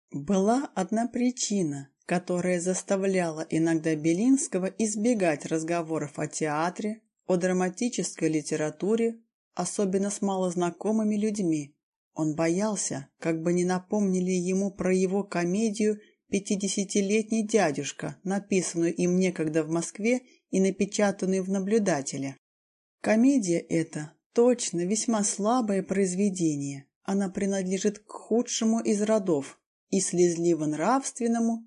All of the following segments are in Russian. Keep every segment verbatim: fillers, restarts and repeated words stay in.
Была одна причина, которая заставляла иногда Белинского избегать разговоров о театре, о драматической литературе, особенно с малознакомыми людьми. Он боялся, как бы не напомнили ему про его комедию «Пятидесятилетний дядюшка», написанную им некогда в Москве и напечатанную в «Наблюдателе». Комедия эта точно весьма слабое произведение. Она принадлежит к худшему из родов и слезливо-нравственному,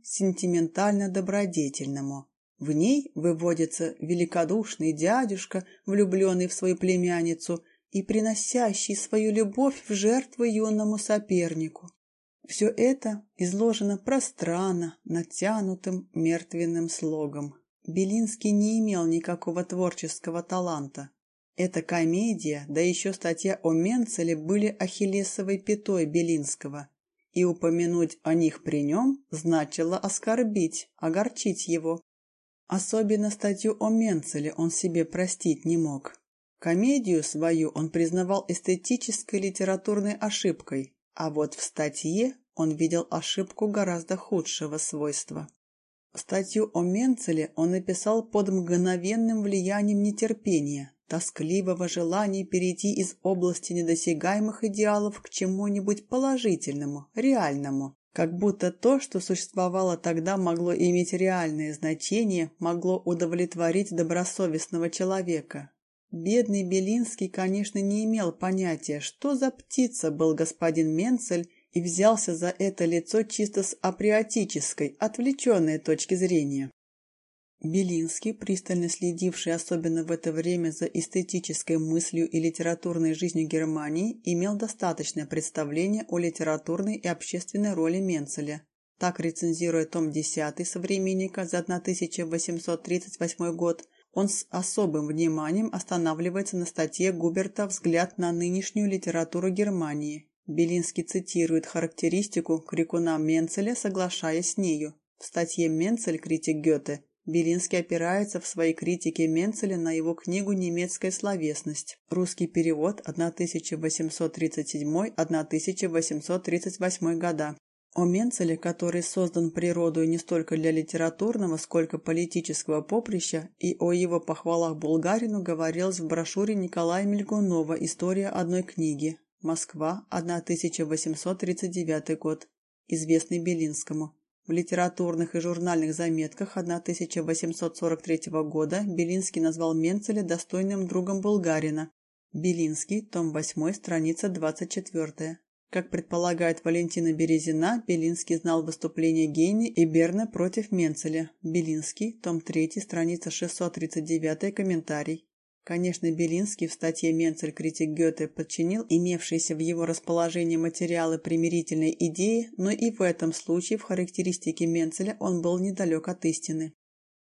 сентиментально-добродетельному. В ней выводится великодушный дядюшка, влюбленный в свою племянницу и приносящий свою любовь в жертву юному сопернику. Все это изложено пространно, натянутым мертвенным слогом. Белинский не имел никакого творческого таланта. Эта комедия, да еще статья о Менцеле были ахиллесовой пятой Белинского, и упомянуть о них при нем значило оскорбить, огорчить его. Особенно статью о Менцеле он себе простить не мог. Комедию свою он признавал эстетической литературной ошибкой, а вот в статье он видел ошибку гораздо худшего свойства. Статью о Менцеле он написал под мгновенным влиянием нетерпения, тоскливого желания перейти из области недосягаемых идеалов к чему-нибудь положительному, реальному. Как будто то, что существовало тогда, могло иметь реальное значение, могло удовлетворить добросовестного человека. Бедный Белинский, конечно, не имел понятия, что за птица был господин Менцель, и взялся за это лицо чисто с априотической, отвлеченной точки зрения. Белинский, пристально следивший особенно в это время за эстетической мыслью и литературной жизнью Германии, имел достаточное представление о литературной и общественной роли Менцеля. Так, рецензируя том десятый «Современника» за тысяча восемьсот тридцать восьмой год, он с особым вниманием останавливается на статье Губерта «Взгляд на нынешнюю литературу Германии». Белинский цитирует характеристику крикуна Менцеля, соглашаясь с нею. В статье «Менцель. Критик Гёте» Белинский опирается в своей критике Менцеля на его книгу «Немецкая словесность». Русский перевод тысяча восемьсот тридцать седьмой — тысяча восемьсот тридцать восьмой года. О Менцеле, который создан природой не столько для литературного, сколько политического поприща, и о его похвалах Булгарину говорилось в брошюре Николая Мильгунова «История одной книги». Москва, тысяча восемьсот тридцать девятый год, известный Белинскому. В литературных и журнальных заметках тысяча восемьсот сорок третьего года Белинский назвал Менцеля достойным другом Булгарина. Белинский, том восьмой, страница двадцать четвёртая. Как предполагает Валентина Березина, Белинский знал выступления Гейне и Берна против Менцеля. Белинский, том третий, страница шестьсот тридцать девятый, комментарий. Конечно, Белинский в статье «Менцель. Критик Гёте» подчинил имевшиеся в его расположении материалы примирительной идеи, но и в этом случае в характеристике Менцеля он был недалек от истины.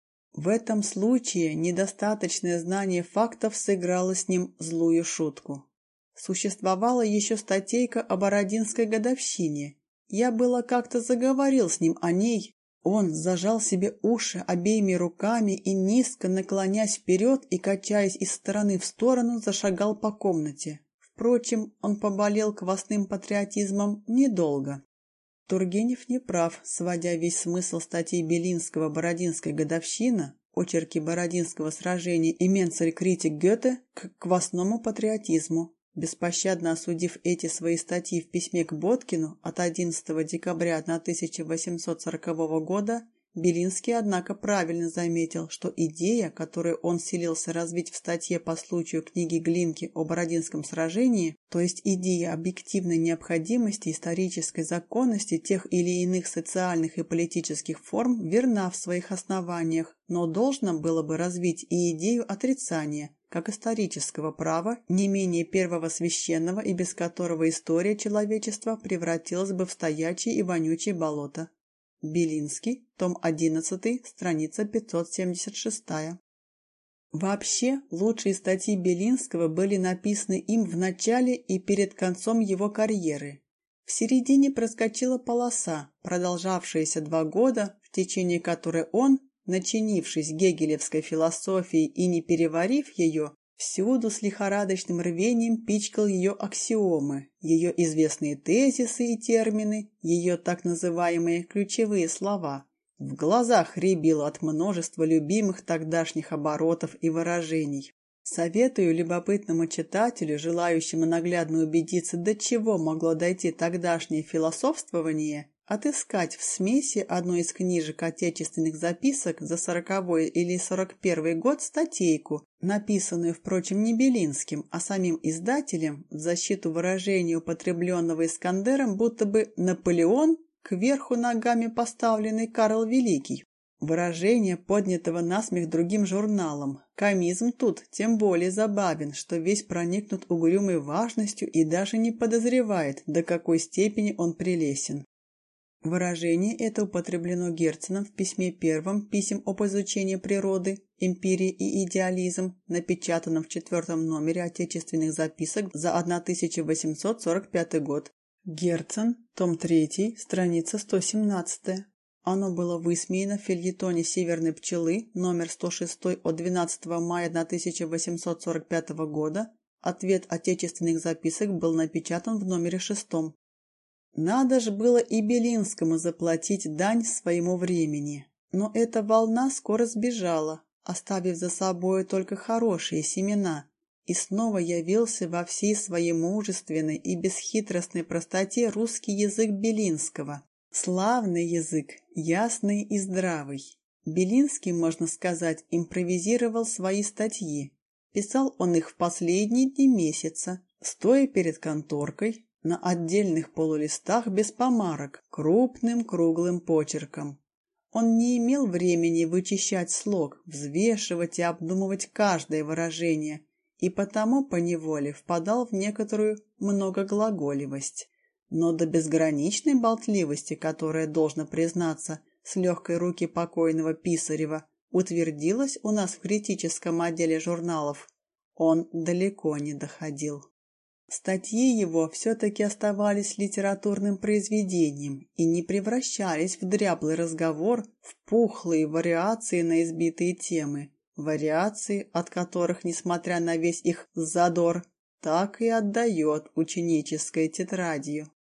В этом случае недостаточное знание фактов сыграло с ним злую шутку. Существовала еще статейка о Бородинской годовщине. Я было как-то заговорил с ним о ней. Он зажал себе уши обеими руками и, низко наклонясь вперед и качаясь из стороны в сторону, зашагал по комнате. Впрочем, он поболел квасным патриотизмом недолго. Тургенев не прав, сводя весь смысл статей Белинского «Бородинская годовщина», очерки Бородинского сражения и Менцель. Критик Гёте к квасному патриотизму. Беспощадно осудив эти свои статьи в письме к Боткину от одиннадцатого декабря тысяча восемьсот сорокового года, Белинский, однако, правильно заметил, что идея, которую он силился развить в статье по случаю книги Глинки о Бородинском сражении, то есть идея объективной необходимости исторической законности тех или иных социальных и политических форм, верна в своих основаниях, но должно было бы развить и идею отрицания, как исторического права, не менее первого священного и без которого история человечества превратилась бы в стоячее и вонючее болото. Белинский, том одиннадцатый, страница пятьсот семьдесят шестая. Вообще, лучшие статьи Белинского были написаны им в начале и перед концом его карьеры. В середине проскочила полоса, продолжавшаяся два года, в течение которой он, начинившись гегелевской философией и не переварив ее, Всюду с лихорадочным рвением пичкал ее аксиомы, ее известные тезисы и термины, ее так называемые ключевые слова. В глазах рябило от множества любимых тогдашних оборотов и выражений. Советую любопытному читателю, желающему наглядно убедиться, до чего могло дойти тогдашнее философствование, отыскать в смеси одну из книжек отечественных записок за сороковой или сорок первый год статейку, написанную, впрочем, не Белинским, а самим издателем в защиту выражения, употребленного Искандером, будто бы «Наполеон кверху ногами поставленный Карл Великий». Выражение, поднятого насмех другим журналом. Комизм тут тем более забавен, что весь проникнут угрюмой важностью и даже не подозревает, до какой степени он прелестен. Выражение это употреблено Герценом в письме первом «Писем об изучении природы, эмпирии и идеализм», напечатанном в четвертом номере отечественных записок за тысяча восемьсот сорок пятый год. Герцен, том третий, страница сто семнадцатая. Оно было высмеяно в фельетоне «Северной пчелы», номер сто шесть от двенадцатого мая тысяча восемьсот сорок пятого года. Ответ отечественных записок был напечатан в номере шестом. Надо ж было и Белинскому заплатить дань своему времени. Но эта волна скоро сбежала, оставив за собой только хорошие семена, и снова явился во всей своей мужественной и бесхитростной простоте русский язык Белинского. Славный язык, ясный и здравый. Белинский, можно сказать, импровизировал свои статьи. Писал он их в последние дни месяца, стоя перед конторкой, на отдельных полулистах без помарок, крупным круглым почерком. Он не имел времени вычищать слог, взвешивать и обдумывать каждое выражение, и потому поневоле впадал в некоторую многоглаголивость. Но до безграничной болтливости, которая, должно признаться, с легкой руки покойного Писарева утвердилась у нас в критическом отделе журналов, он далеко не доходил. Статьи его все-таки оставались литературным произведением и не превращались в дряблый разговор, в пухлые вариации на избитые темы, вариации, от которых, несмотря на весь их задор, так и отдает ученической тетрадью.